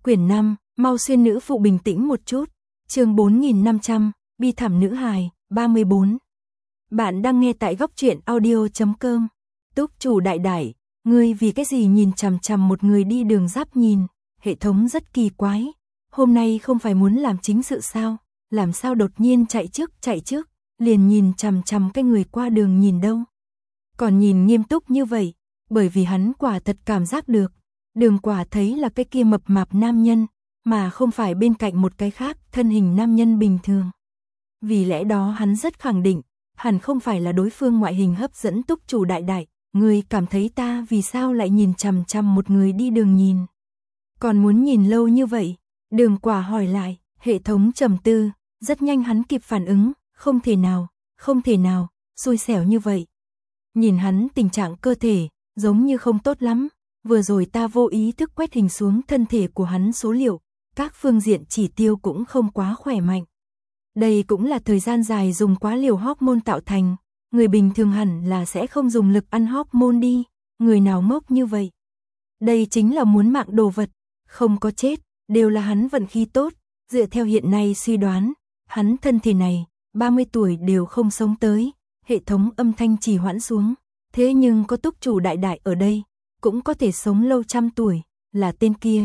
Quyển 5, mau xuyên nữ phụ bình tĩnh một chút. Chương 4500, bi thảm nữ hài, 34. Bạn đang nghe tại goctruyện.audio.com. Túc chủ đại đại, ngươi vì cái gì nhìn chằm chằm một người đi đường giáp nhìn, hệ thống rất kỳ quái. Hôm nay không phải muốn làm chính sự sao, làm sao đột nhiên chạy trước, liền nhìn chằm chằm cái người qua đường nhìn đâu. Còn nhìn nghiêm túc như vậy, bởi vì hắn quả thật cảm giác được, Đường Quả thấy là cái kia mập mạp nam nhân, mà không phải bên cạnh một cái khác thân hình nam nhân bình thường. Vì lẽ đó hắn rất khẳng định, hẳn không phải là đối phương ngoại hình hấp dẫn túc chủ đại đại, người cảm thấy ta vì sao lại nhìn chằm chằm một người đi đường nhìn. Còn muốn nhìn lâu như vậy, Đường Quả hỏi lại, hệ thống trầm tư, rất nhanh hắn kịp phản ứng, không thể nào, xui xẻo như vậy. Nhìn hắn tình trạng cơ thể, giống như không tốt lắm, vừa rồi ta vô ý thức quét hình xuống thân thể của hắn số liệu, các phương diện chỉ tiêu cũng không quá khỏe mạnh. Đây cũng là thời gian dài dùng quá liều hormone tạo thành, người bình thường hẳn là sẽ không dùng lực ăn hormone đi, người nào ngốc như vậy. Đây chính là muốn mạng đồ vật, không có chết, đều là hắn vận khí tốt, dựa theo hiện nay suy đoán, hắn thân thể này, 30 tuổi đều không sống tới, hệ thống âm thanh trì hoãn xuống, thế nhưng có túc chủ đại đại ở đây, cũng có thể sống lâu trăm tuổi, là tên kia,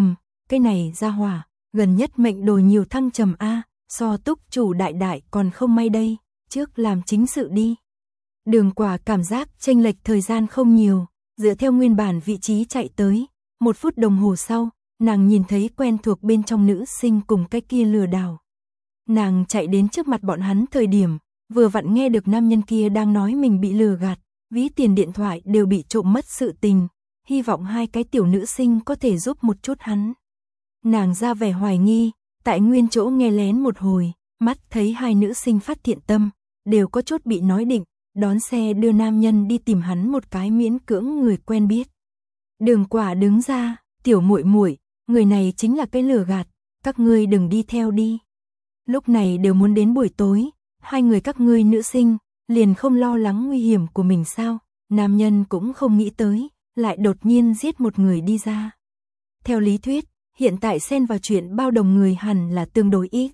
cái này ra hỏa, gần nhất mệnh đồ nhiều thăng trầm a, so túc chủ đại đại còn không may đây, trước làm chính sự đi. Đường Quả cảm giác chênh lệch thời gian không nhiều, dựa theo nguyên bản vị trí chạy tới, 1 phút đồng hồ sau, nàng nhìn thấy quen thuộc bên trong nữ sinh cùng cái kia lừa đảo. Nàng chạy đến trước mặt bọn hắn thời điểm, vừa vặn nghe được nam nhân kia đang nói mình bị lừa gạt, ví tiền điện thoại đều bị trộm mất sự tình, hy vọng hai cái tiểu nữ sinh có thể giúp một chút hắn. Nàng ra vẻ hoài nghi, tại nguyên chỗ nghe lén một hồi, mắt thấy hai nữ sinh phát thiện tâm, đều có chút bị nói định, đón xe đưa nam nhân đi tìm hắn một cái miễn cưỡng người quen biết. Đường Quả đứng ra, tiểu muội muội, người này chính là cái lừa gạt, các ngươi đừng đi theo đi. Lúc này đều muốn đến buổi tối, hai người các ngươi nữ sinh, liền không lo lắng nguy hiểm của mình sao, nam nhân cũng không nghĩ tới, lại đột nhiên giết một người đi ra. Theo lý thuyết, hiện tại xen vào chuyện bao đồng người hẳn là tương đối ít.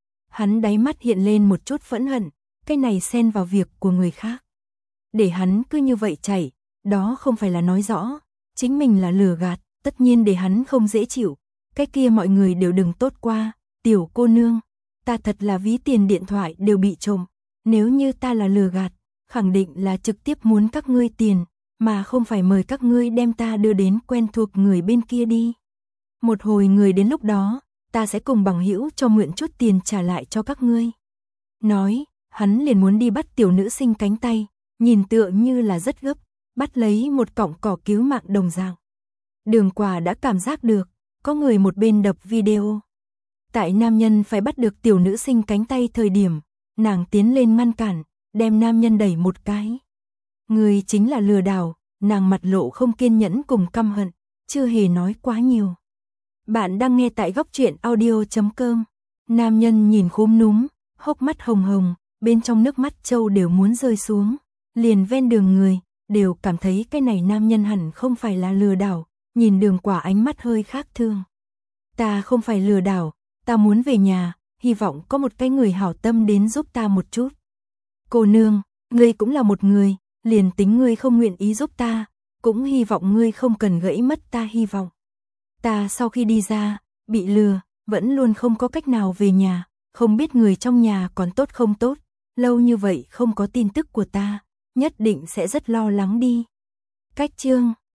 Hắn đáy mắt hiện lên một chút phẫn hận, cái này xen vào việc của người khác. Để hắn cứ như vậy chạy, đó không phải là nói rõ, chính mình là lừa gạt, tất nhiên để hắn không dễ chịu, cái kia mọi người đều đừng tốt qua, tiểu cô nương, ta thật là ví tiền điện thoại đều bị trộm, nếu như ta là lừa gạt, khẳng định là trực tiếp muốn các ngươi tiền, mà không phải mời các ngươi đem ta đưa đến quen thuộc người bên kia đi. Một hồi người đến lúc đó, ta sẽ cùng bằng hữu cho mượn chút tiền trả lại cho các ngươi. Nói, hắn liền muốn đi bắt tiểu nữ sinh cánh tay, nhìn tựa như là rất gấp, bắt lấy một cọng cỏ cứu mạng đồng dạng. Đường Quả đã cảm giác được, có người một bên đập video. Tại nam nhân phải bắt được tiểu nữ sinh cánh tay thời điểm, nàng tiến lên ngăn cản, đem nam nhân đẩy một cái. Người chính là lừa đảo, nàng mặt lộ không kiên nhẫn cùng căm hận, chưa hề nói quá nhiều. Bạn đang nghe tại goctruyện.audio.com. Nam nhân nhìn khúm núm, hốc mắt hồng hồng, bên trong nước mắt trâu đều muốn rơi xuống. Liền ven đường người, đều cảm thấy cái này nam nhân hẳn không phải là lừa đảo, nhìn Đường Quả ánh mắt hơi khác thường. Ta không phải lừa đảo, ta muốn về nhà, hy vọng có một cái người hảo tâm đến giúp ta một chút. Cô nương, ngươi cũng là một người, liền tính ngươi không nguyện ý giúp ta, cũng hy vọng ngươi không cần gãy mất ta hy vọng. Ta sau khi đi ra, bị lừa, vẫn luôn không có cách nào về nhà, không biết người trong nhà còn tốt không tốt, lâu như vậy không có tin tức của ta, nhất định sẽ rất lo lắng đi. Cách chương